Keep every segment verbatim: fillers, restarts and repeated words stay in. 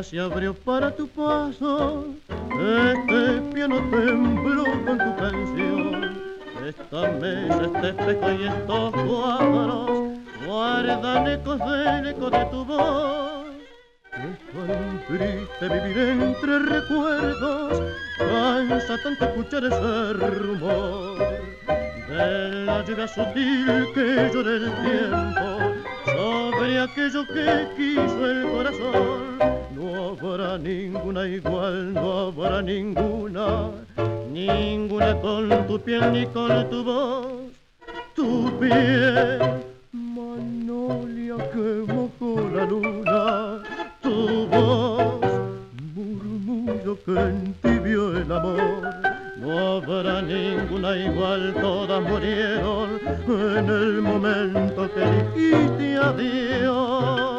se abrió para tu paso, este piano tembló con tu canción. Esta mesa, este espejo y estos cuadros guardan ecos del eco de tu voz. Es tan triste vivir entre recuerdos, cansa tanto escuchar ese rumor de la lluvia sutil que llora el tiempo sobre aquello que quiso el corazón. No habrá ninguna igual, no habrá ninguna, ninguna con tu piel ni con tu voz. Tu piel, magnolia que mojó la luna, tu voz, murmullo que entibió el amor. No habrá ninguna igual, todas murieron en el momento que dijiste adiós.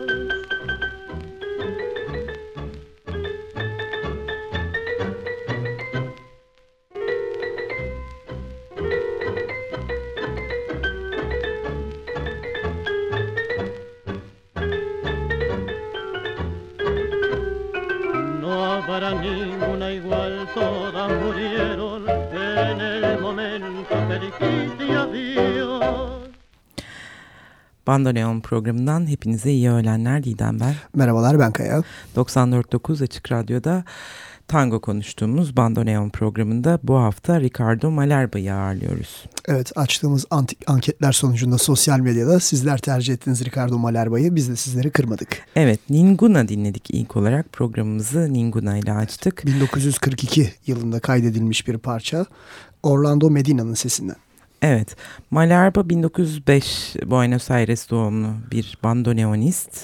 Para ninguna igual, todas murieron en el momento que dijiste adiós. Bandoneon programından hepinize iyi öğlenler. Didem ben. Merhabalar, ben Kaya. doksan dört nokta dokuz Açık Radyo'da tango konuştuğumuz Bandoneon programında bu hafta Ricardo Malerba'yı ağırlıyoruz. Evet, açtığımız antik anketler sonucunda sosyal medyada sizler tercih ettiniz Ricardo Malerba'yı, biz de sizleri kırmadık. Evet, Ninguna dinledik ilk olarak. Programımızı Ninguna ile açtık. bin dokuz yüz kırk iki yılında kaydedilmiş bir parça, Orlando Medina'nın sesinden. Evet, Malerba bin dokuz yüz beş Buenos Aires doğumlu bir bandoneonist,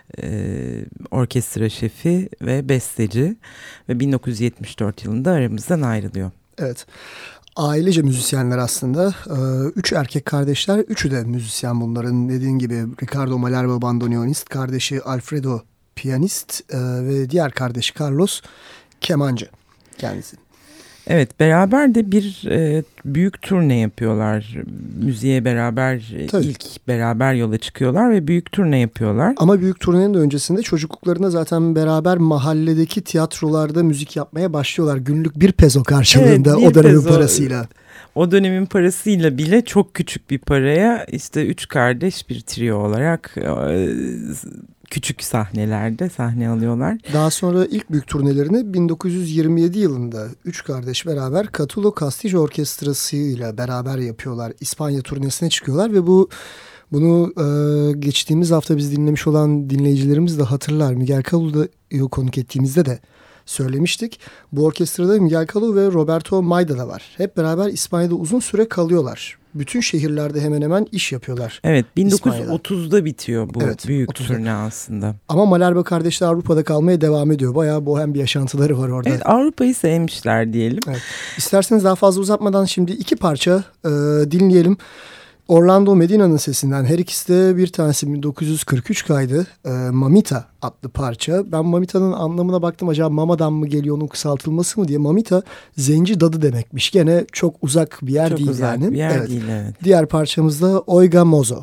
e, orkestra şefi ve besteci ve bin dokuz yüz yetmiş dört yılında aramızdan ayrılıyor. Evet, ailece müzisyenler aslında. Üç erkek kardeşler, üçü de müzisyen bunların. Dediğin gibi Ricardo Malerba bandoneonist, kardeşi Alfredo piyanist ve diğer kardeşi Carlos kemancı kendisi. Evet, beraber de bir e, büyük turne yapıyorlar. Müziğe beraber Tabii. ilk beraber yola çıkıyorlar ve büyük turne yapıyorlar. Ama büyük turnenin de öncesinde çocukluklarında zaten beraber mahalledeki tiyatrolarda müzik yapmaya başlıyorlar. Günlük bir peso karşılığında, evet, o dönemin peso, parasıyla. O dönemin parasıyla bile çok küçük bir paraya işte üç kardeş bir trio olarak e, küçük sahnelerde sahne alıyorlar. Daha sonra ilk büyük turnelerini bin dokuz yüz yirmi yedi yılında üç kardeş beraber Catulo Castillo Orkestrası ile beraber yapıyorlar. İspanya turnesine çıkıyorlar ve bu bunu e, geçtiğimiz hafta biz dinlemiş olan dinleyicilerimiz de hatırlar. Miguel Caló'yu konuk ettiğimizde de söylemiştik. Bu orkestrada Miguel Caló ve Roberto Maida da var. Hep beraber İspanya'da uzun süre kalıyorlar. Bütün şehirlerde hemen hemen iş yapıyorlar. Evet, bin dokuz yüz otuzda bitiyor bu, evet, büyük otuzda turne aslında. Ama Malerba kardeşler Avrupa'da kalmaya devam ediyor. Bayağı bohem bir yaşantıları var orada. Evet, Avrupa'yı sevmişler diyelim. Evet. İsterseniz daha fazla uzatmadan şimdi iki parça e, dinleyelim. Orlando Medina'nın sesinden, her ikisi de bir tanesi bin dokuz yüz kırk üç kaydı. E, Mamita adlı parça. Ben Mamita'nın anlamına baktım, acaba Mama'dan mı geliyor, onun kısaltılması mı diye. Mamita zenci dadı demekmiş. Gene çok uzak bir yer çok değil uzak yani. Bir yer evet. değil, evet. Diğer parçamız da Oiga Mozo.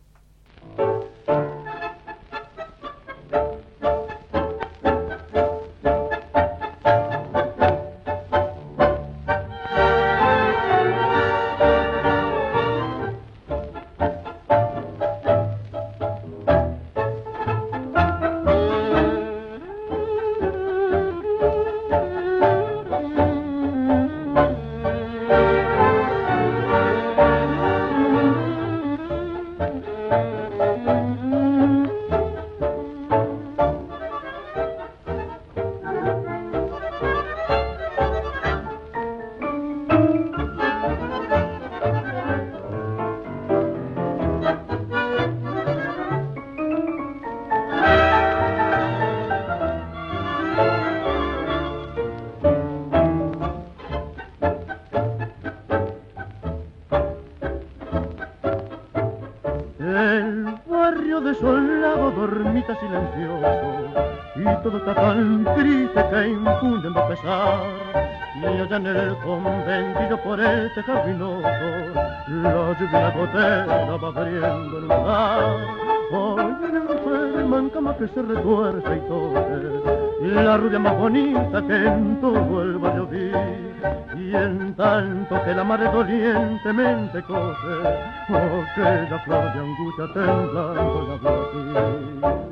desolado, dormita silencioso, y todo está tan triste que infunden de pesar. Y allá en el conventillo por el tejado vinoso, la lluvia gotera va abriendo el lugar. joven enferma en cama que se retuerce y tose, y la rubia más bonita que en todo el barrio vi, y en tanto que la madre dolientemente cose, oh, que la flor de angustia temblando la vi.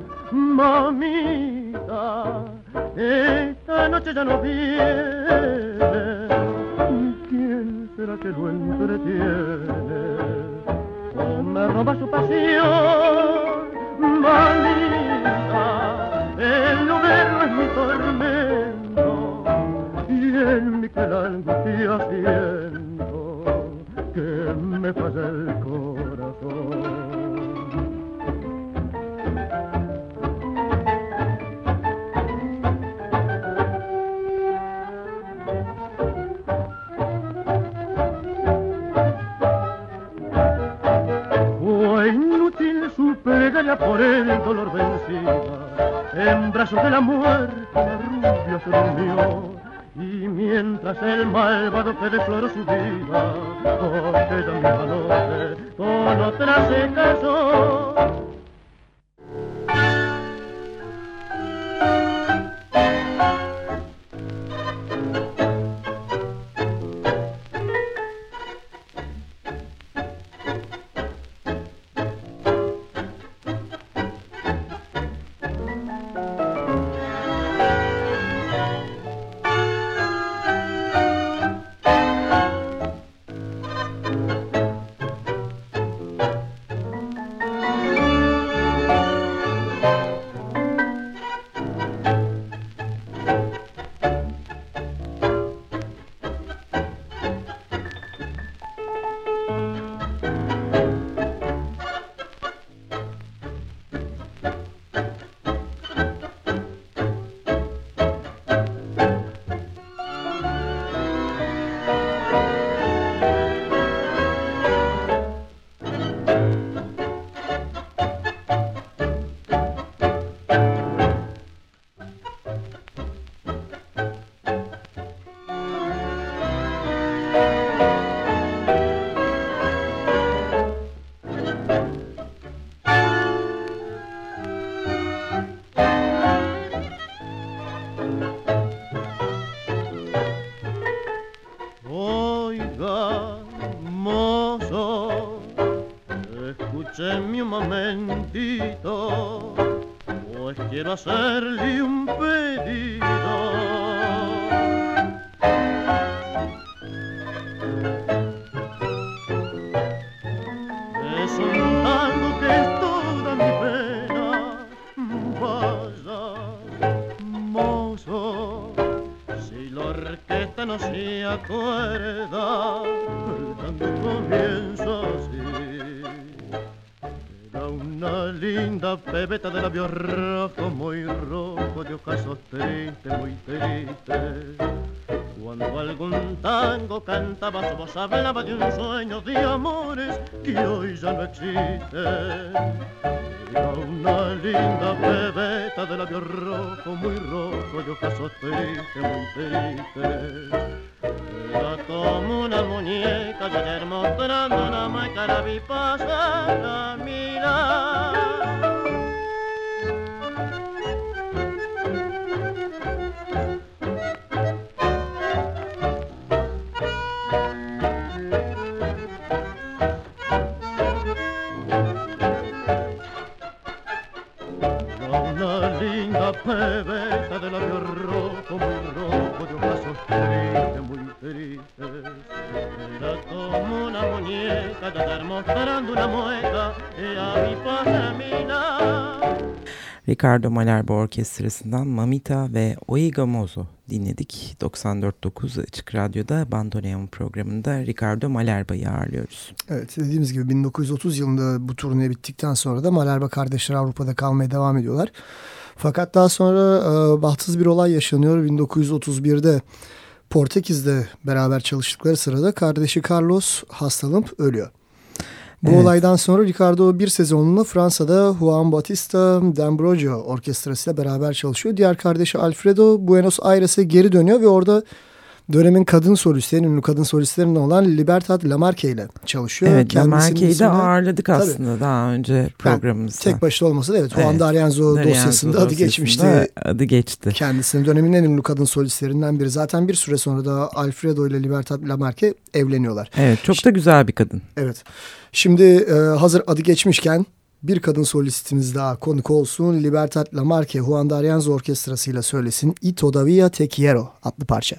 Mamita, esta noche ya no viene, ¿quién será que lo entretiene? O me roba su pasión, mamita, el no verlo es mi tormento, y en mi cruel angustia siento que me falla el corazón. Plegaria por el dolor vencida, en brazos de la muerte la rubia se durmió, y mientras el malvado que deploró su vida, oh, aquella misma noche con otra se casó. Escúcheme un momentito, pues quiero hacerle un pedido. Es un tango que es toda mi pena. Vaya, mozo, si la orquesta no se acuerda, el tango comienza así. Una linda pebeta de labios rojos, muy rojo, de ojazos tristes, muy tristes. Cuando algún tango cantaba, su voz hablaba de un sueño de amores que hoy ya no existen. Era una linda pebeta de labios rojos, muy rojo, de ojazos tristes, muy tristes. Era como una muñeca de ayer mostrando una máscara vi pasar a mirar. Una linda pebeta de labios rojos, muy rojo, de ojazos tristes, muy tristes. Era como una muñeca de ayer mostrando una mueca y a mi pasaminar. Ricardo Malherbe Orkestrası'ndan Mamita ve Oiga Mozo dinledik. doksan dört nokta dokuz Açık Radyo'da Bandoneon programında Ricardo Malherbe'yi ağırlıyoruz. Evet, dediğimiz gibi bin dokuz yüz otuz yılında bu turne bittikten sonra da Malherbe kardeşler Avrupa'da kalmaya devam ediyorlar. Fakat daha sonra e, bahtsız bir olay yaşanıyor. bin dokuz yüz otuz birde Portekiz'de beraber çalıştıkları sırada kardeşi Carlos hastalanıp ölüyor. Bu evet. Olaydan sonra Ricardo bir sezonunu Fransa'da Juan Bautista D'Ambrosio orkestrasıyla beraber çalışıyor. Diğer kardeşi Alfredo Buenos Aires'e geri dönüyor ve orada dönemin kadın solistlerinin, ünlü kadın solistlerinin olan Libertad Lamarque ile çalışıyor. Evet, Lamarque'yi de ismini, ağırladık tabii, aslında daha önce programımızda. Yani tek başına olmasa da evet, Juan evet, D'Arienzo dosyasında adı geçmişti. Adı geçti. Kendisinin dönemin en ünlü kadın solistlerinden biri. Zaten bir süre sonra da Alfredo ile Libertad Lamarque evleniyorlar. Evet, çok da güzel bir kadın. Evet. Şimdi e, hazır adı geçmişken bir kadın solistimiz daha konuk olsun. Libertad Lamarque, Juan D'Arienzo orkestrasıyla söylesin "Y Todavía Te Quiero" adlı parça.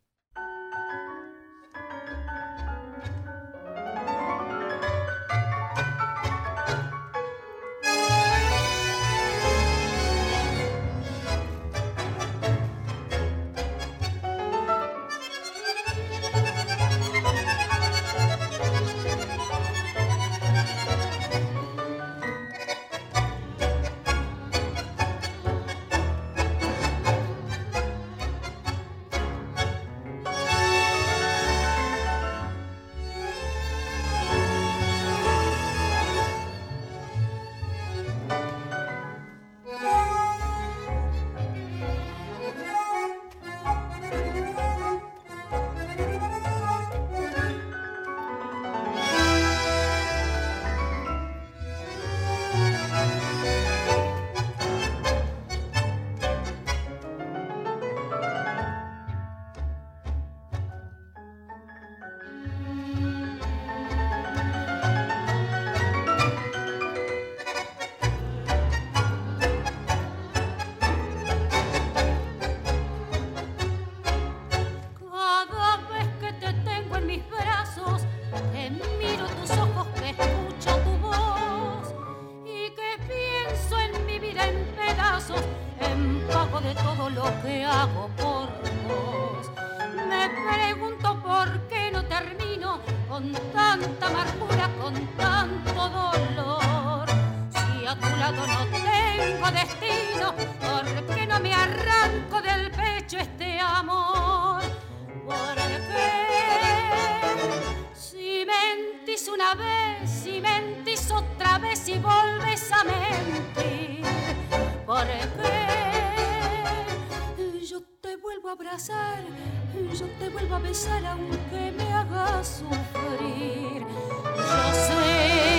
Yo te vuelvo a besar aunque me hagas sufrir. Yo sé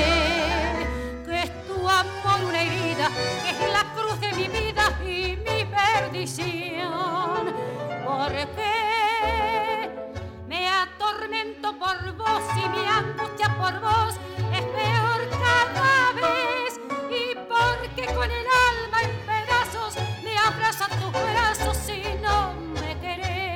que es tu amor una herida, que es la cruz de mi vida y mi perdición. Porque me atormento por vos y mi angustia por vos es peor cada vez. Y porque con el alma en pedazos me abrazan tus brazos y no me querés.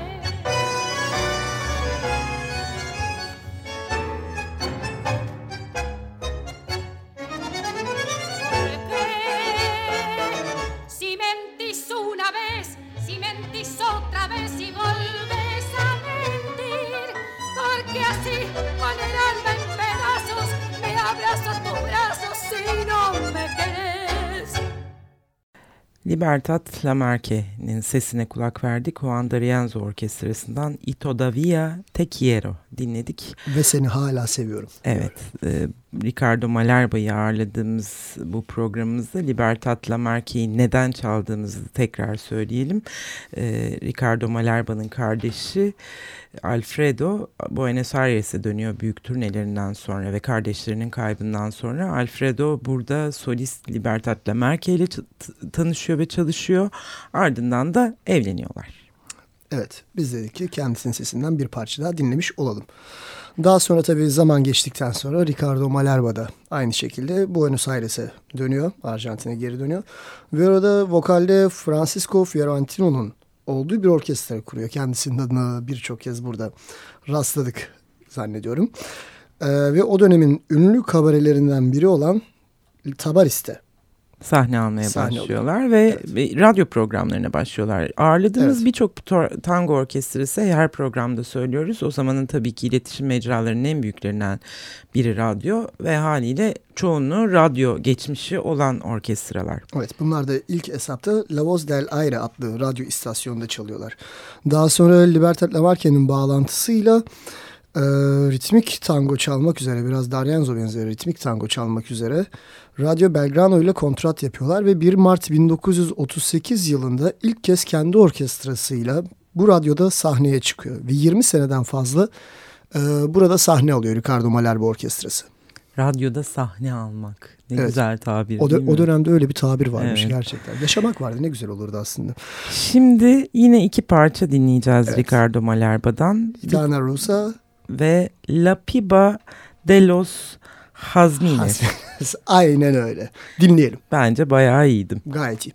Otra vez y volves a mentir, porque así con el alma en pedazos me abrazo a tus brazos y no me querés. Libertad Lamarque'nin sesine kulak verdik. Juan D'Arienzo orkestrasından "Y Todavía Te Quiero" dinledik. Ve seni hala seviyorum. Evet. E, Ricardo Malherba'yı ağırladığımız bu programımızda Libertad Lamarque'yi neden çaldığımızı tekrar söyleyelim. E, Ricardo Malherba'nın kardeşi Alfredo Buenos Aires'e dönüyor büyük turnelerinden sonra ve kardeşlerinin kaybından sonra. Alfredo burada solist Libertad Lamarque ile ç- tanışıyor ve çalışıyor. Ardından da evleniyorlar. Evet, biz dedik ki kendisinin sesinden bir parça daha dinlemiş olalım. Daha sonra tabii zaman geçtikten sonra Ricardo Malherba da aynı şekilde Buenos Aires'e dönüyor. Arjantin'e geri dönüyor. Ve orada vokalde Francisco Fiorentino'nun olduğu bir orkestra kuruyor. Kendisinin adına birçok kez burada rastladık zannediyorum. Ee, ve o dönemin ünlü kabarelerinden biri olan Tabaris'te sahne almaya sahne başlıyorlar alıyor. ve, Evet. ve radyo programlarına başlıyorlar. Ağırladığımız Evet. birçok tor- tango orkestrası her programda söylüyoruz. O zamanın tabii ki iletişim mecralarının en büyüklerinden biri radyo ve haliyle çoğunluğu radyo geçmişi olan orkestralar. Evet, bunlar da ilk etapta La Voz del Aire adlı radyo istasyonunda çalıyorlar. Daha sonra Libertad Lamarque'nin bağlantısıyla e, ritmik tango çalmak üzere, biraz D'Arienzo benzeri ritmik tango çalmak üzere Radyo Belgrano ile kontrat yapıyorlar ve bir Mart bin dokuz yüz otuz sekiz yılında ilk kez kendi orkestrasıyla bu radyoda sahneye çıkıyor. Ve yirmi seneden fazla e, burada sahne alıyor Ricardo Malherbe Orkestrası. Radyoda sahne almak. Ne evet. güzel tabir o, değil mi? O dönemde öyle bir tabir varmış evet. gerçekten. Yaşamak vardı, ne güzel olurdu aslında. Şimdi yine iki parça dinleyeceğiz evet. Ricardo Malherbe'dan. Gitana Rusa ve La Piba de los Jazmines. Aynen öyle. Dinleyelim. Bence bayağı iyiydim. Gayet iyi.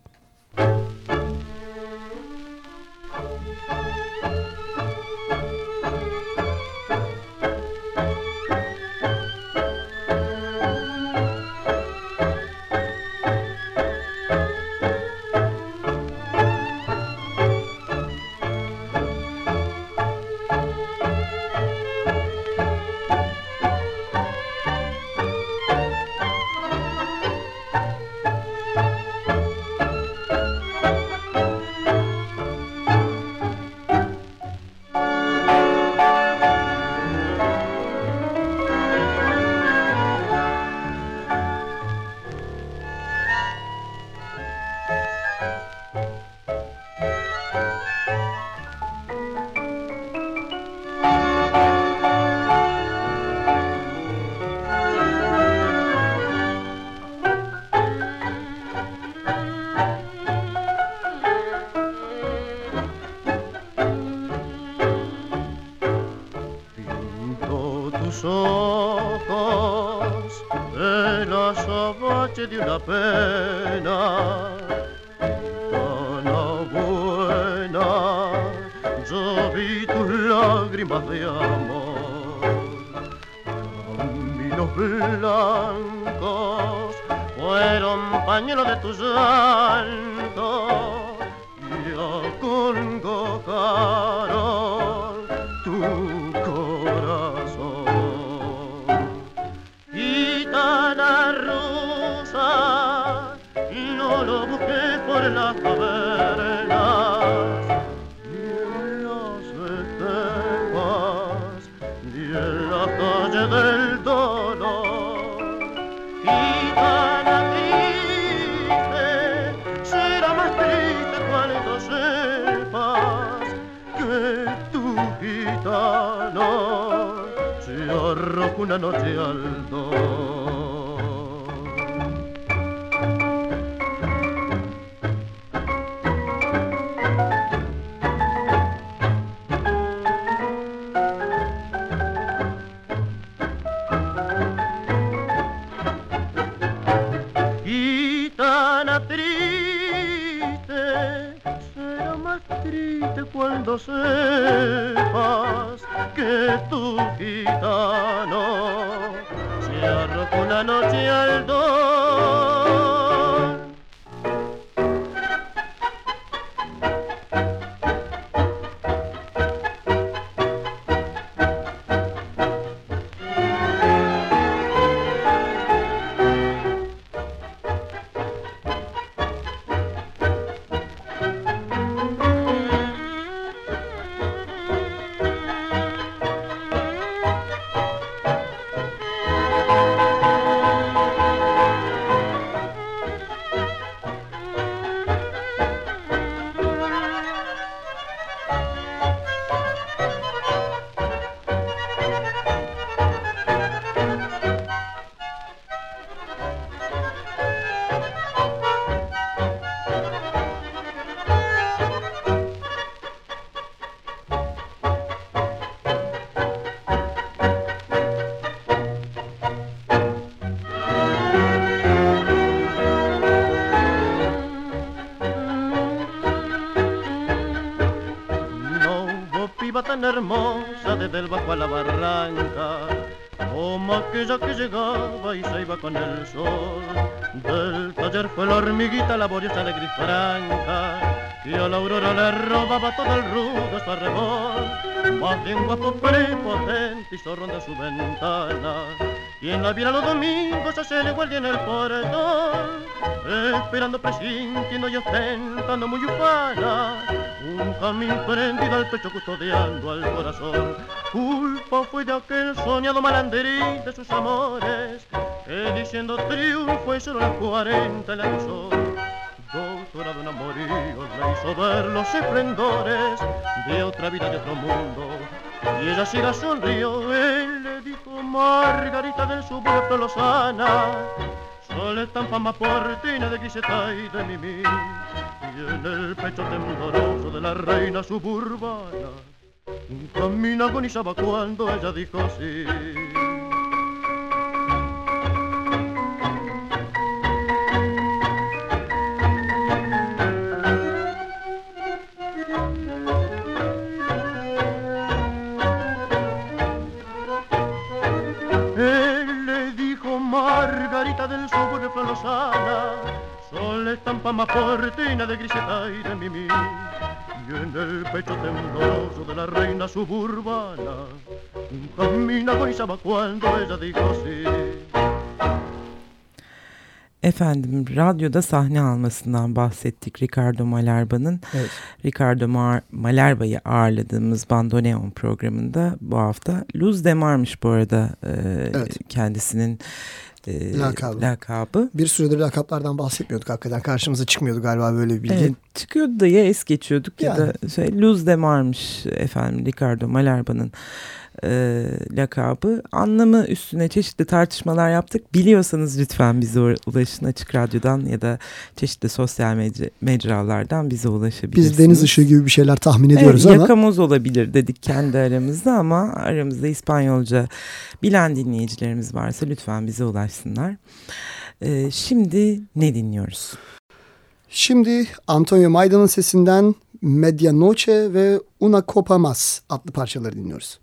Una noche al dolor. Gitana triste, será más triste cuando sepas que tu gitano se arrojó una noche al dolor. Tan hermosa desde el bajo a la barranca, como aquella que llegaba y se iba con el sol. Del taller fue la hormiguita laboriosa, alegre y franca, y a la aurora le robaba todo el rudo su arrebol. Más de un guapo prepotente hizo ronda su ventana, y en la viera los domingos se le guardia en el portón, esperando, presintiendo y ostentando muy ufana, un camín prendido al pecho custodiando al corazón. Culpa fue de aquel soñado malanderín de sus amores, que diciendo triunfo y solo las cuarenta le acusó. Doctorado en amoríos le hizo ver los esplendores de otra vida, de otro mundo, y ella sí la sonrió. Él le dijo: Margarita del suburbio lozana, sol estampa más portina de Griseta y de Mimi, y en el pecho tembloroso de la reina suburbana un camino agonizaba cuando ella dijo sí. Él le dijo: Margarita del suburbio lozana, sol estampa más portina de Griseta y de Mimi, y en el pecho tembloroso de la reina suburbana un camino agonizaba cuando ella dijo sí. Efendim, radyoda sahne almasından bahsettik Ricardo Malherba'nın. Evet. Ricardo Mar- Malherba'yı ağırladığımız Bandoneon programında bu hafta Luz Demar'mış bu arada e, Evet. kendisinin e, Lakabı. lakabı. Bir süredir lakaplardan bahsetmiyorduk hakikaten. Karşımıza çıkmıyordu galiba böyle bir bilgi. Evet, çıkıyordu da ya es geçiyorduk Yani. ya da şey, Luz Demar'mış efendim Ricardo Malherba'nın e, lakabı. Anlamı üstüne çeşitli tartışmalar yaptık. Biliyorsanız lütfen bize ulaşın, Açık Radyo'dan ya da çeşitli sosyal mecra, mecralardan bize ulaşabilirsiniz. Biz deniz ışığı gibi bir şeyler tahmin ediyoruz evet, ama. Yakamoz olabilir dedik kendi aramızda ama aramızda İspanyolca bilen dinleyicilerimiz varsa lütfen bize ulaşsınlar. E, şimdi ne dinliyoruz? Şimdi Antonio Maidan'ın sesinden Medianoche ve Una Copa Más adlı parçaları dinliyoruz.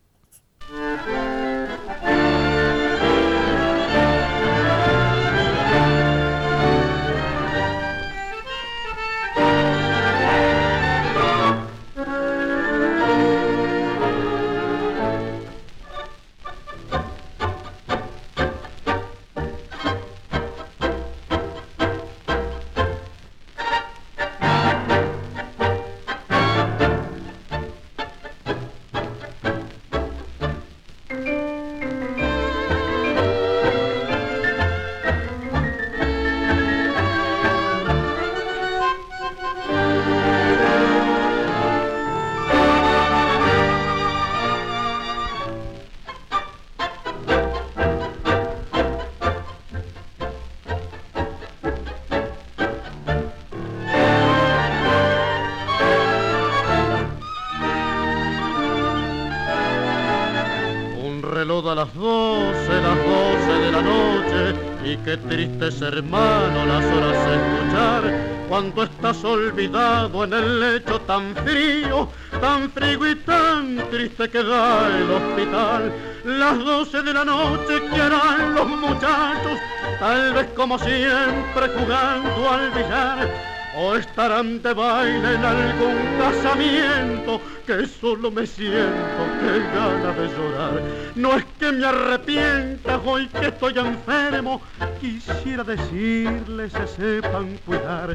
A las doce, las doce de la noche, y qué triste es, hermano, las horas escuchar, cuando estás olvidado en el lecho tan frío, tan frío y tan triste que da el hospital. Las doce de la noche, ¿qué harán los muchachos? Tal vez como siempre jugando al billar, o estarán de baile en algún casamiento, que solo me siento, que gana de llorar. No es que me arrepienta hoy que estoy enfermo, quisiera decirles se sepan cuidar.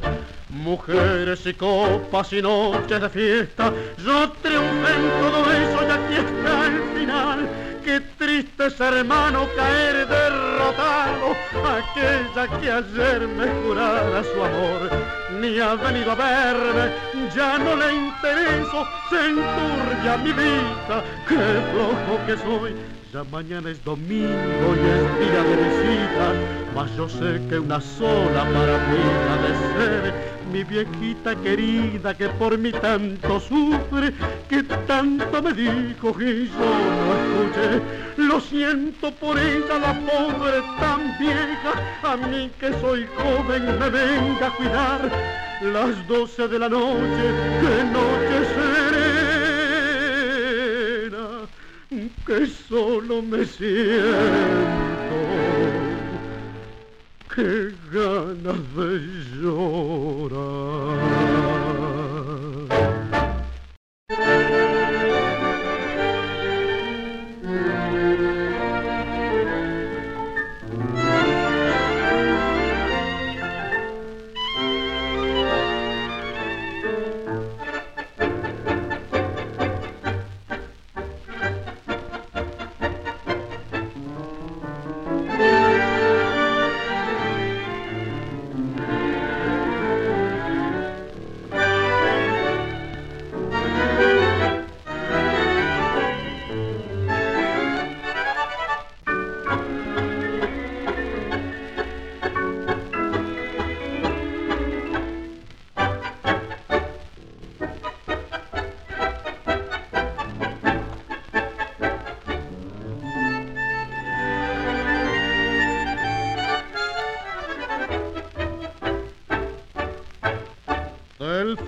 Mujeres y copas y noches de fiesta, yo triunfé en todo eso y aquí está el final. Qué triste es, hermano, caer derrotado, aquella que ayer me jurara su amor. Ni ha venido a verme, ya no le intereso, se enturbia mi vida, qué flojo que soy. Ya mañana es domingo y es día de visita, mas yo sé que una sola para mí ha de ser mi viejita querida que por mí tanto sufre, que tanto me dijo y yo no escuché. Lo siento por ella, la pobre tan vieja, a mí que soy joven me venga a cuidar. Las doce de la noche, que noche serena, que solo me siento, qué ganas de llorar.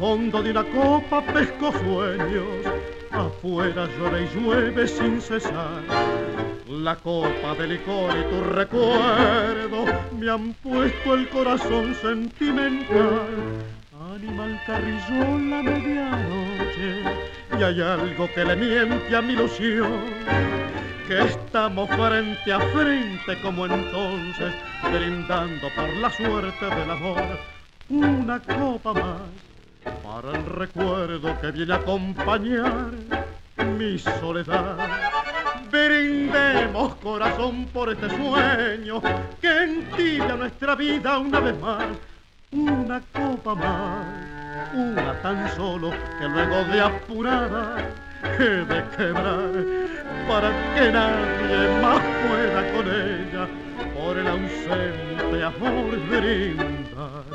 fondo de una copa pesco sueños, afuera llora y llueve sin cesar. La copa de licor y tu recuerdo me han puesto el corazón sentimental. Anima el carrizón la medianoche y hay algo que le miente a mi ilusión, que estamos frente a frente como entonces, brindando por la suerte del amor. Una copa más para el recuerdo que viene a acompañar mi soledad. Brindemos, corazón, por este sueño que entibia nuestra vida una vez más. Una copa más, una tan solo, que luego de apurada he de quebrar, para que nadie más pueda con ella por el ausente amor brindar.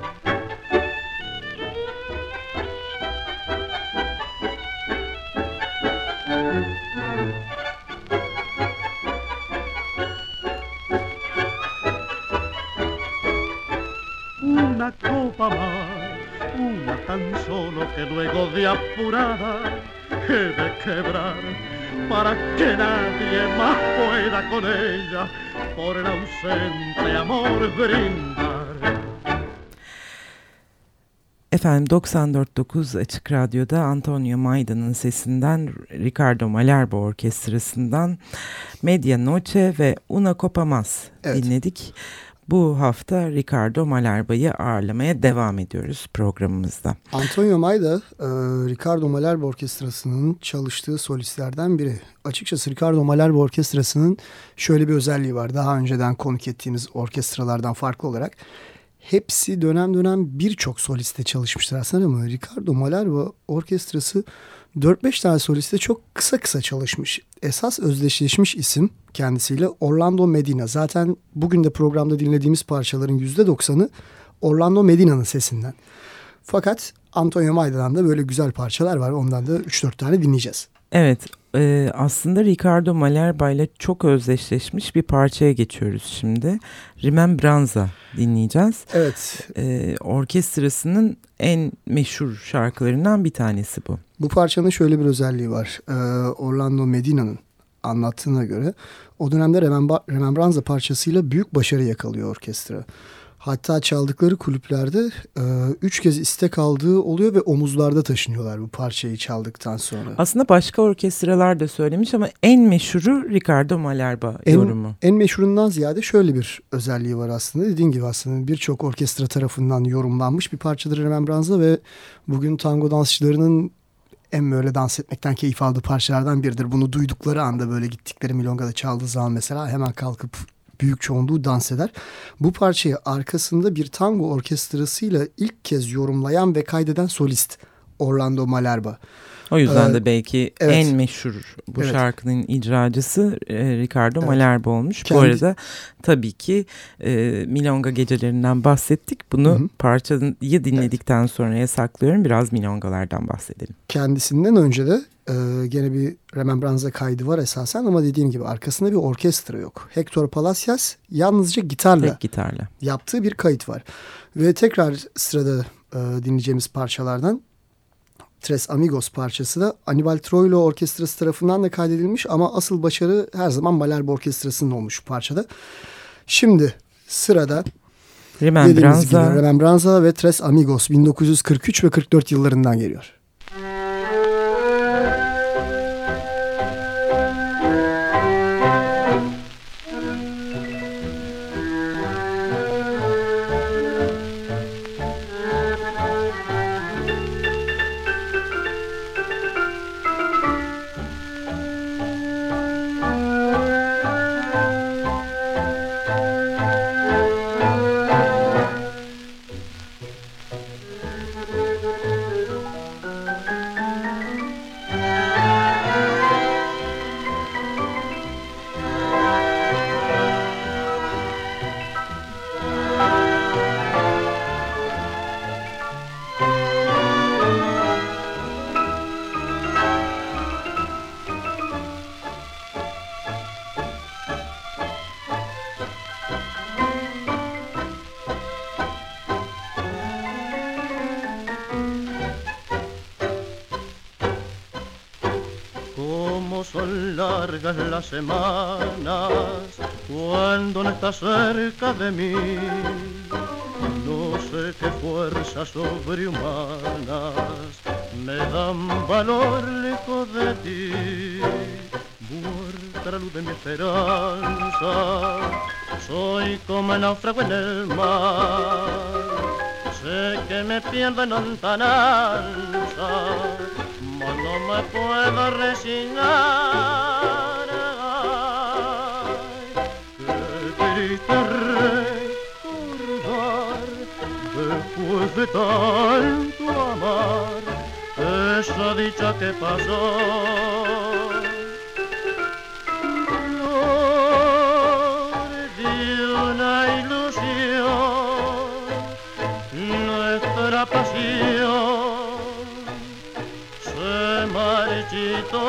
Una copa más, una tan solo, que luego de apurada he de quebrar, para que nadie más pueda con ella por el ausente amor brindar. Efendim doksan dört nokta dokuz Açık Radyo'da Antonio Maida'nın sesinden Ricardo Malherbe Orkestrası'ndan Media Noche ve Una Copa Más evet. dinledik. Bu hafta Ricardo Malherbe'yi ağırlamaya devam ediyoruz programımızda. Antonio Maida, e, Ricardo Malherbe Orkestrası'nın çalıştığı solistlerden biri. Açıkçası Ricardo Malherbe Orkestrası'nın şöyle bir özelliği var. Daha önceden konuk ettiğimiz orkestralardan farklı olarak. Hepsi dönem dönem birçok soliste çalışmışlar aslında ama Ricardo Malherbe Orkestrası dört beş tane soliste çok kısa kısa çalışmış. Esas özdeşleşmiş isim kendisiyle Orlando Medina. Zaten bugün de programda dinlediğimiz parçaların yüzde doksanı Orlando Medina'nın sesinden. Fakat Antonio Maida'dan da böyle güzel parçalar var. Ondan da üç dört tane dinleyeceğiz. Evet, e, aslında Ricardo Malherbe ile çok özdeşleşmiş bir parçaya geçiyoruz şimdi. Remembranza dinleyeceğiz. Evet. E, orkestrasının en meşhur şarkılarından bir tanesi bu. Bu parçanın şöyle bir özelliği var. Ee, Orlando Medina'nın anlattığına göre o dönemde Remembranza parçasıyla büyük başarı yakalıyor orkestra. Hatta çaldıkları kulüplerde e, üç kez istek aldığı oluyor ve omuzlarda taşınıyorlar bu parçayı çaldıktan sonra. Aslında başka orkestralar da söylemiş ama en meşhuru Ricardo Malherbe en, yorumu. En meşhurundan ziyade şöyle bir özelliği var aslında. Dediğin gibi aslında birçok orkestra tarafından yorumlanmış bir parçadır Remembranza ve bugün tango dansçılarının en böyle dans etmekten keyif aldığı parçalardan biridir. Bunu duydukları anda böyle gittikleri milongada çaldığı zaman mesela hemen kalkıp büyük çoğunluğu dans eder. Bu parçayı arkasında bir tango orkestrasıyla ilk kez yorumlayan ve kaydeden solist Orlando Malherbe. O yüzden ee, de belki evet. en meşhur bu evet. şarkının icracısı e, Ricardo evet. Malherbe olmuş. Kendi... Bu arada tabii ki e, milonga gecelerinden bahsettik. Bunu Hı-hı. parçayı dinledikten evet. sonraya saklıyorum. Biraz milongalardan bahsedelim. Kendisinden önce de e, gene bir Remembranza kaydı var esasen ama dediğim gibi arkasında bir orkestra yok. Hector Palacios yalnızca gitarla, Tek gitarla yaptığı bir kayıt var. Ve tekrar sırada e, dinleyeceğimiz parçalardan Tres Amigos parçası da Aníbal Troilo Orkestrası tarafından da kaydedilmiş ama asıl başarı her zaman Malherbe Orkestrası'nın olmuş bu parçada. Şimdi sırada Remembranza. Gibi, Remembranza ve Tres Amigos bin dokuz yüz kırk üç ve kırk dört yıllarından geliyor. Cómo son largas las semanas cuando no estás cerca de mí. No sé qué fuerzas sobrehumanas me dan valor lejos de ti. Muerta la luz de mi esperanza, soy como el náufrago en el mar. Sé que me pierdo en lontananza, mas no me puedo resignar. Ay, qué triste recordar, después de tanto amar, esa dicha que pasó. Flor de una ilusión, nuestra pasión se marchitó.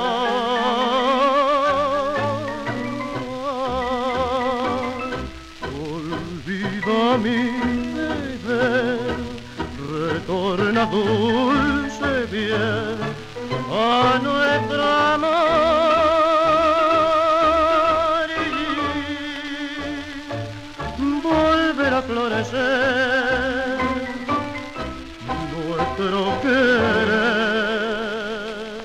Olvida mi deber, retorna dulce bien a nuestro amor y volver a florecer nuestro querer,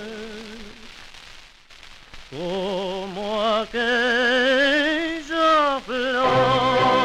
como aquella flor.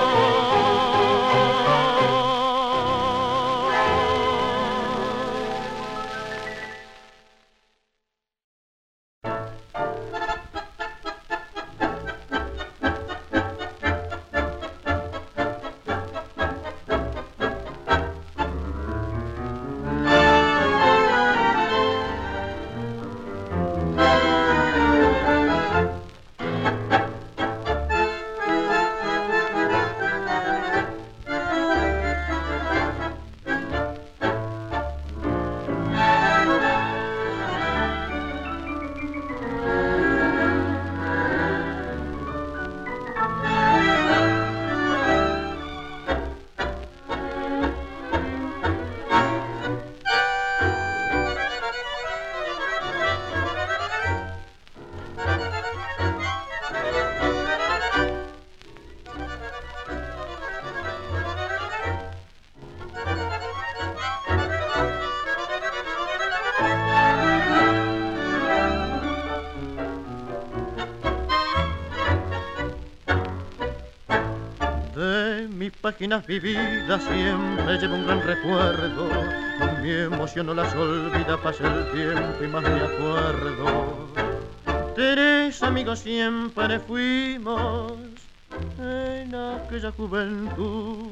Páginas vividas siempre llevo un gran recuerdo. Mi emoción no las olvida, pasa el tiempo y más me acuerdo. Tres amigos siempre fuimos en aquella juventud.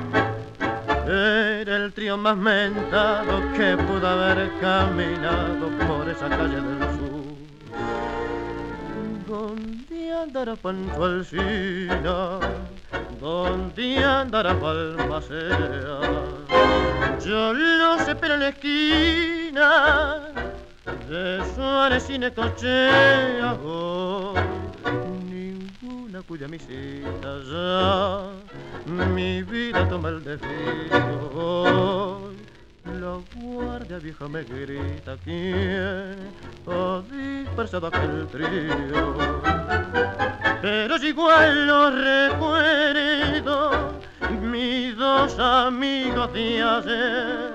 Era el trío más mentado que pudo haber caminado por esa calle del sur. ¿Dónde andará Pancho Alsina? ¿Dónde andará Balmacea? Yo lo sé, pero en la esquina de Suárez y Necochea oh, ninguna cuya mi cita ya mi vida toma el desvío hoy. La guardia vieja me grita, ¿quién ha dispersado aquel trío? Pero yo igual lo recuerdo, mis dos amigos de ayer.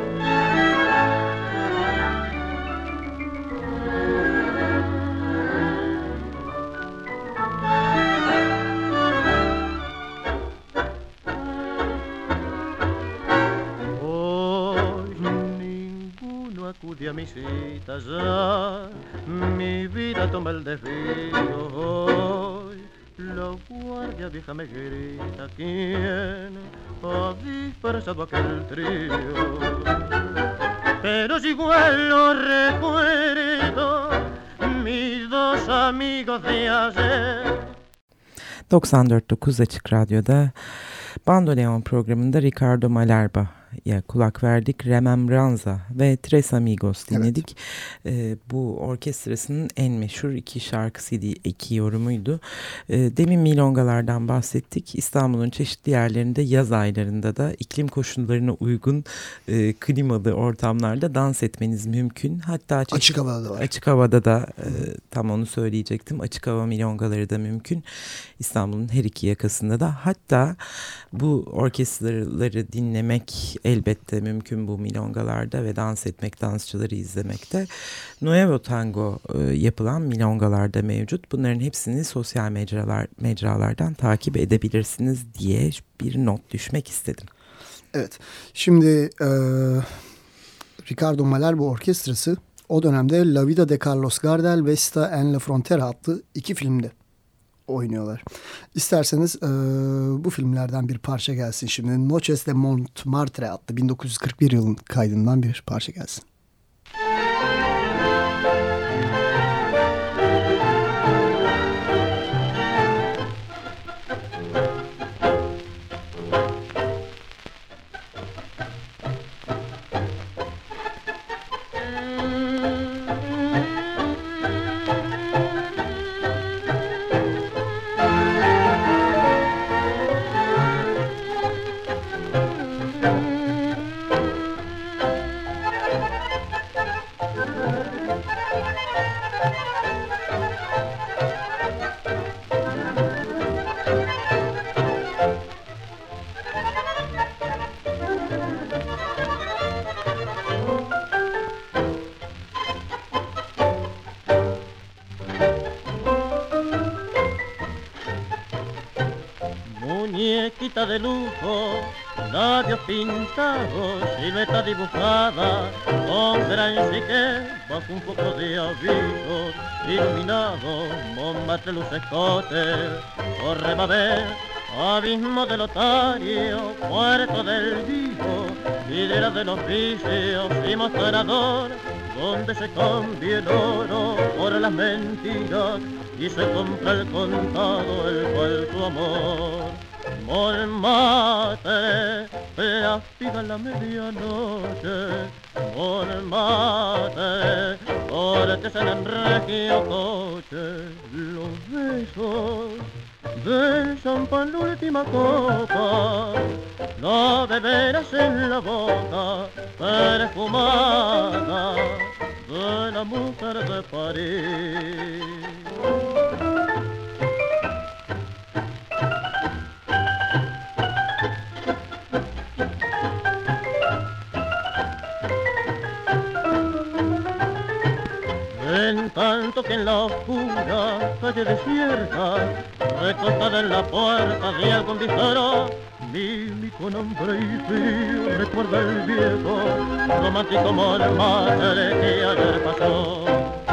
Hoy ninguno acude a mi cita ya, mi vida toma el desvío hoy. La guardia vieja me grita, ¿quién ha dispersado aquel trío? Pero si igual lo recuerdo, mis dos amigos de ayer. doksan dört nokta dokuz Açık Radyo'da Bandoneon programında Ricardo Malherbe Milonga'ya kulak verdik. Remembranza ve Tres Amigos dinledik. Evet. E, bu orkestrasının en meşhur iki şarkısıydı, iki yorumuydu. E, demin milongalardan bahsettik. İstanbul'un çeşitli yerlerinde yaz aylarında da iklim koşullarına uygun e, klimalı ortamlarda dans etmeniz mümkün. Hatta çeşitli, açık havada da var. Açık havada da e, tam onu söyleyecektim. Açık hava milongaları da mümkün. İstanbul'un her iki yakasında da. Hatta bu orkestraları dinlemek elbette mümkün bu milongalarda ve dans etmek, dansçıları izlemekte. Nuevo Tango e, yapılan milongalarda mevcut. Bunların hepsini sosyal mecralar mecralardan takip edebilirsiniz diye bir not düşmek istedim. Evet. Şimdi e, Ricardo Malherbe Orkestrası o dönemde La Vida de Carlos Gardel ve Sta en la Frontera adlı iki filmde oynuyorlar. İsterseniz e, bu filmlerden bir parça gelsin şimdi. Noches de Montmartre adlı bin dokuz yüz kırk bir yılın kaydından bir parça gelsin. Muñequita de lujo, labios pintados, silueta dibujada, con gran chique, bajo un foco de avisos, iluminado, Montmartre luce escote, Torre Babel, abismo del otario, puerto del vivo, vidriera de los vicios y mostrador, donde se cambia el oro por las mentiras y se compra el contado el falso amor. Montmartre, plástica la medianoche, Montmartre, cortes en el regio coche, los besos del champán la última copa, la beberás en la boca perfumada de la mujer de París. En tanto que en la oscura calle desierta, recostada en la puerta de algún bistro, Mimi con hambre y frío recuerda el viejo romántico Montmartre que ayer pasó.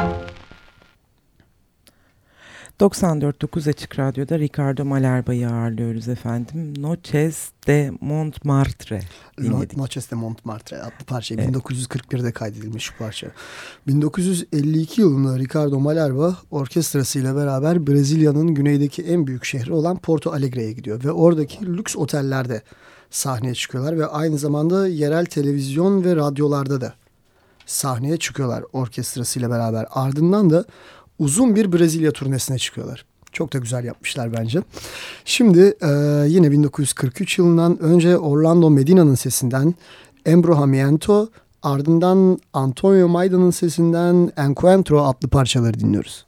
doksan dört nokta dokuz Açık Radyo'da Ricardo Malherbe'yi ağırlıyoruz efendim. Noches de Montmartre dinledik. Noches de Montmartre adlı parça. Evet. bin dokuz yüz kırk birde kaydedilmiş bu parça. bin dokuz yüz elli iki yılında Ricardo Malherbe orkestrasıyla beraber Brezilya'nın güneydeki en büyük şehri olan Porto Alegre'ye gidiyor. Ve oradaki lüks otellerde sahneye çıkıyorlar. Ve aynı zamanda yerel televizyon ve radyolarda da sahneye çıkıyorlar orkestrasıyla beraber. Ardından da uzun bir Brezilya turnesine çıkıyorlar. Çok da güzel yapmışlar bence. Şimdi e, yine bin dokuz yüz kırk üç yılından önce Orlando Medina'nın sesinden Embrujamiento, ardından Antonio Maida'nın sesinden Encuentro adlı parçaları dinliyoruz.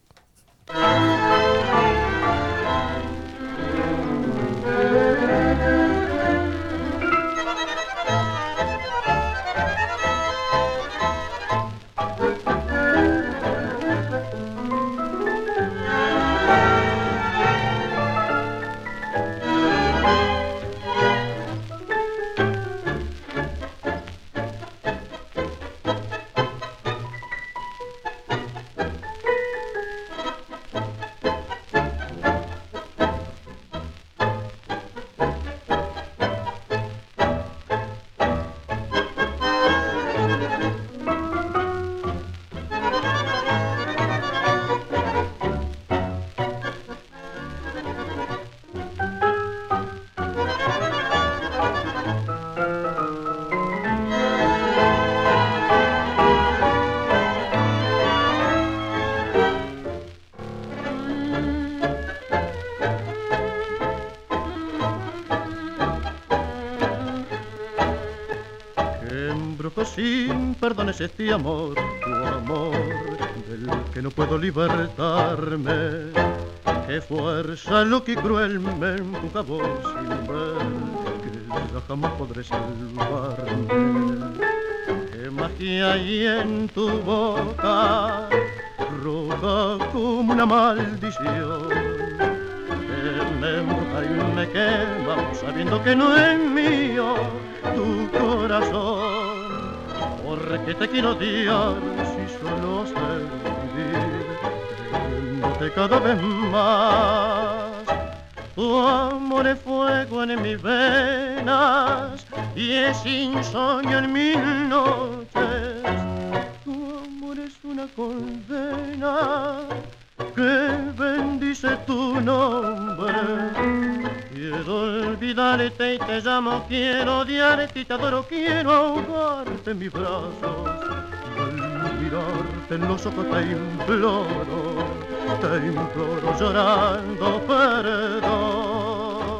suelto sin perdones este amor, tu amor del que no puedo libertarme. Qué fuerza lo que cruel me empuja vos sin ver que ya jamás podré salvarme. Qué magia hay en tu boca, roja como una maldición, que me embruja y me quema sabiendo que no es mío tu corazón. Porque te quiero odiar si solo sé vivir queriéndote cada vez más. Tu amor es fuego en mis venas y es insomnio en mis noches. Tu amor es una condena que bendice tu nombre. Quiero olvidarte y te llamo, quiero odiarte y te adoro, quiero ahogarte en mis brazos. Al mirarte en los ojos te imploro, te imploro llorando perdón.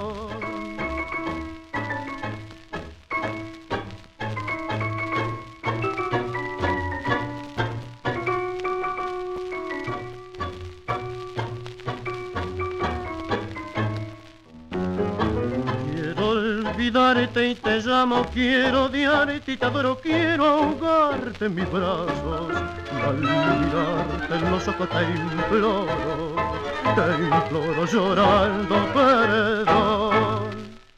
Olvidarte y te llamo, quiero odiarte y te adoro, quiero ahogarte en mis brazos. Al mirarte en los ojos te imploro, te imploro llorando perdón.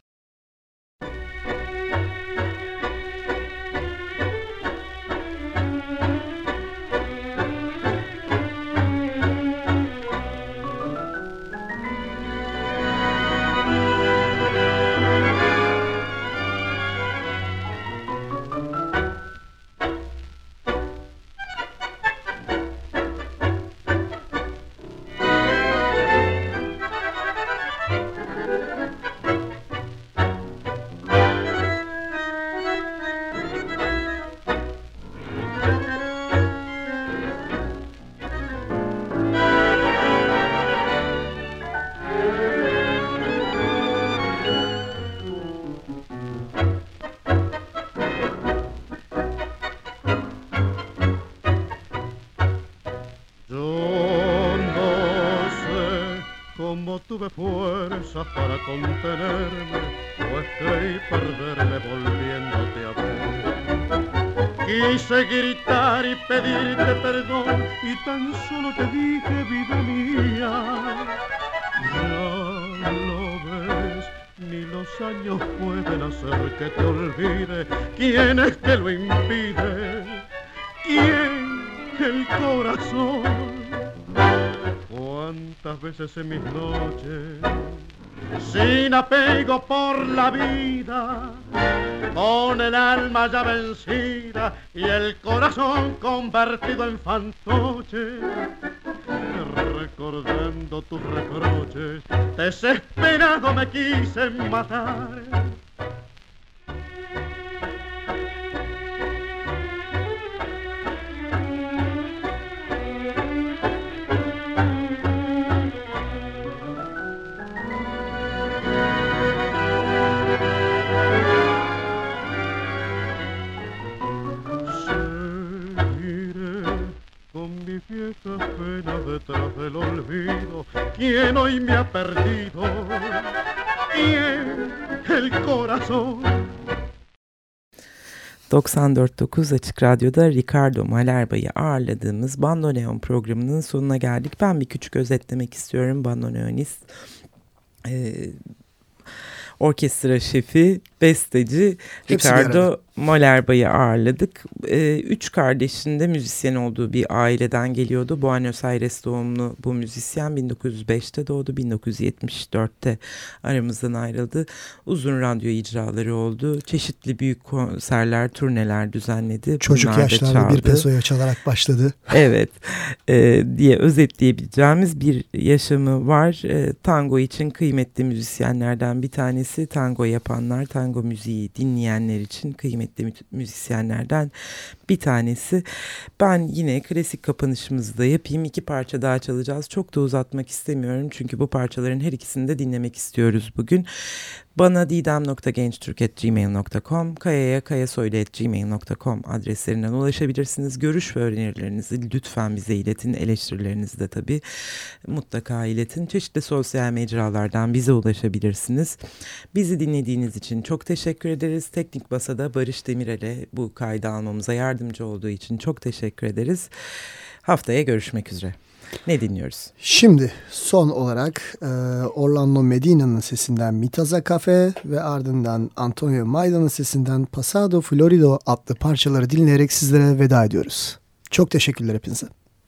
Tuve fuerzas para contenerme, pues creí perderme volviéndote a ver. Quise gritar y pedirte perdón y tan solo te dije, vida mía. Ya lo ves, ni los años pueden hacer que te olvide. ¿Quién es que lo impide? ¿Quién? El corazón. Cuántas veces en mis noches, sin apego por la vida, con el alma ya vencida y el corazón convertido en fantoche, recordando tus reproches, desesperado me quise matar. Penas detrás del olvido, ¿quién hoy me ha perdido? ¿Quién? El corazón. doksan dört nokta dokuz Açık Radyo'da Ricardo Malherba'yı ağırladığımız Bandoneon programının sonuna geldik. Ben bir küçük özetlemek istiyorum. Bandoneonist, e, orkestra şefi, besteci Hepsi Ricardo Malherba'yı ağırladık. Ee, üç kardeşin de müzisyen olduğu bir aileden geliyordu. Buenos Aires doğumlu bu müzisyen bin dokuz yüz beşte doğdu. bin dokuz yüz yetmiş dörtte aramızdan ayrıldı. Uzun radyo icraları oldu. Çeşitli büyük konserler, turneler düzenledi. Çocuk Bunlar yaşlarda bir pesoya çalarak başladı. Evet e, diye özetleyebileceğimiz bir yaşamı var. E, tango için kıymetli müzisyenlerden bir tanesi. Tango yapanlar, tango müziği dinleyenler için kıymetli müzisyenlerden bir tanesi. Ben yine klasik kapanışımızı da yapayım. İki parça daha çalacağız. Çok da uzatmak istemiyorum çünkü bu parçaların her ikisini de dinlemek istiyoruz bugün. Bana didem nokta gençtürk at gmail nokta com, Kaya'ya kayasoylu at gmail nokta com adreslerinden ulaşabilirsiniz. Görüş ve önerilerinizi lütfen bize iletin. Eleştirilerinizi de tabii mutlaka iletin. Çeşitli sosyal mecralardan bize ulaşabilirsiniz. Bizi dinlediğiniz için çok teşekkür ederiz. Teknik Masa'da Barış Demirel'e bu kaydı almamıza yardımcı olduğu için çok teşekkür ederiz. Haftaya görüşmek üzere. Ne dinliyoruz? Şimdi son olarak e, Orlando Medina'nın sesinden Mitaza Cafe ve ardından Antonio Maida'nın sesinden Pasado Florido adlı parçaları dinleyerek sizlere veda ediyoruz. Çok teşekkürler hepinize.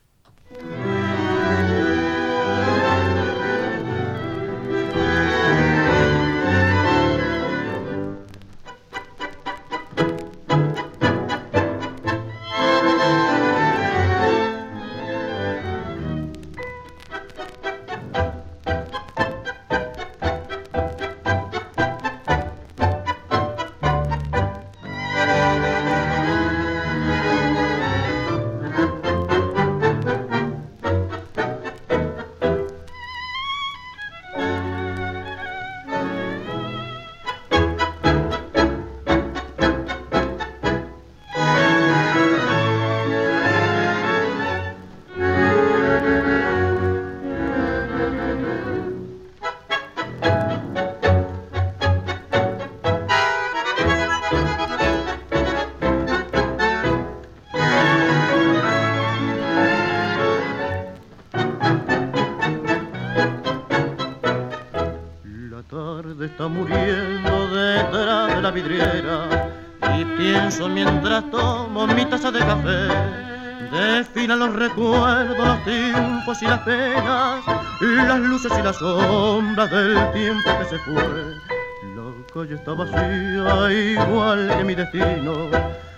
Está muriendo detrás de la vidriera y pienso mientras tomo mi taza de café. Desfilan los recuerdos, los triunfos y las penas, las luces y las sombras del tiempo que se fue. La calle está vacía igual que mi destino,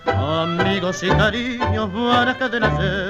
amigos y cariños van a de nacer.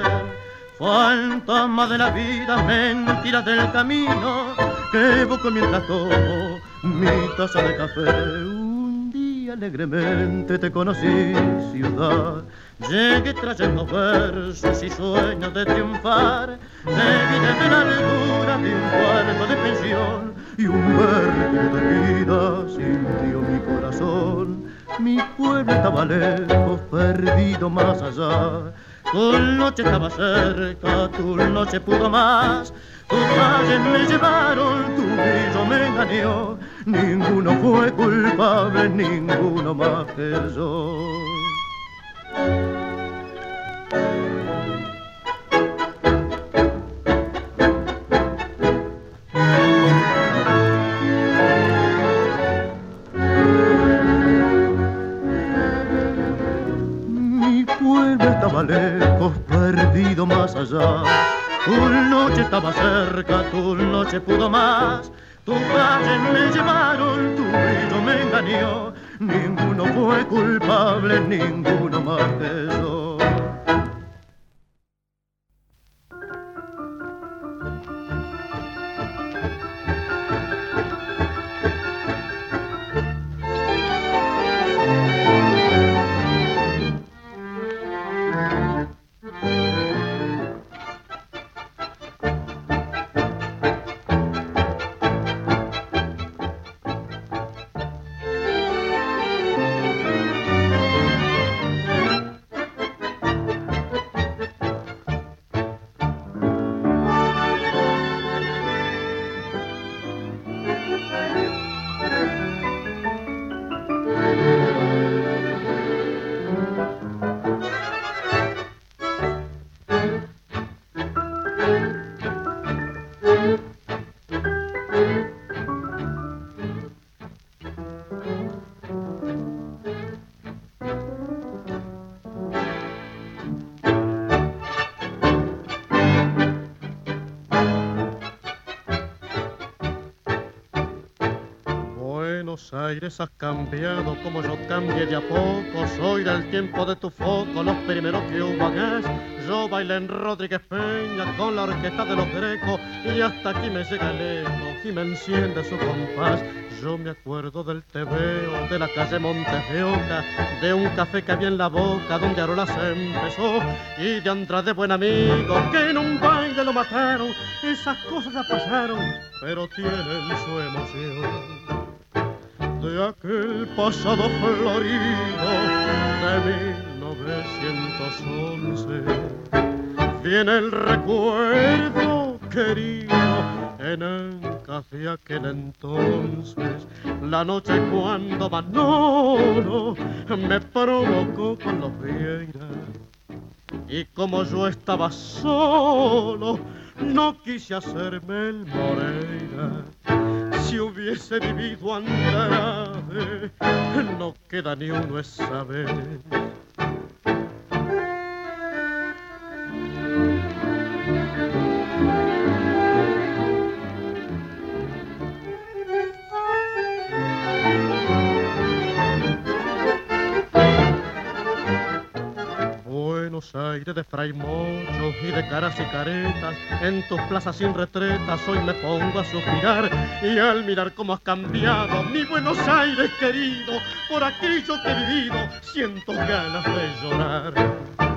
Fantasmas de la vida, mentiras del camino, que evoco mientras tomo mi taza de café. Un día alegremente te conocí, ciudad. Llegué trayendo versos y sueños de triunfar. Te vi desde la altura de un cuarto de pensión y un vértigo de vida sintió mi corazón. Mi pueblo estaba lejos, perdido más allá. Tu noche estaba cerca, tu noche pudo más. Tus calles me llevaron, tu brillo me engañó. Ninguno fue culpable, ninguno más que yo. Mi pueblo estaba lejos, perdido más allá. Tu noche estaba cerca, tu noche pudo más. Tus calles me llevaron, tu brillo me engañó. Ninguno fue culpable, ninguno más que yo. Buenos Aires has cambiado como yo cambié de a poco. Soy del tiempo de tu foco, los primeros que hubo acá. Yo bailé en Rodríguez Peña con la orquesta de los Grecos y hasta aquí me llega el eco y me enciende su compás. Yo me acuerdo del tebeo, de la calle Montes de Oca, de un café que había en la boca donde Arola se empezó, y de Andrade buen amigo que en un baile lo mataron. Esas cosas ya pasaron, pero tienen su emoción. de aquel pasado florido de mil novecientos once. Viene el recuerdo querido en el café aquel entonces, la noche cuando Manolo me provocó con los Vieiras. Y como yo estaba solo, no quise hacerme el Moreira. Si hubiese vivido Andrade, no queda ni uno es saber. Buenos Aires de Fray Mocho y de caras y caretas, en tus plazas sin retretas hoy me pongo a suspirar, y al mirar cómo has cambiado mi Buenos Aires querido, por aquello que he vivido siento ganas de llorar.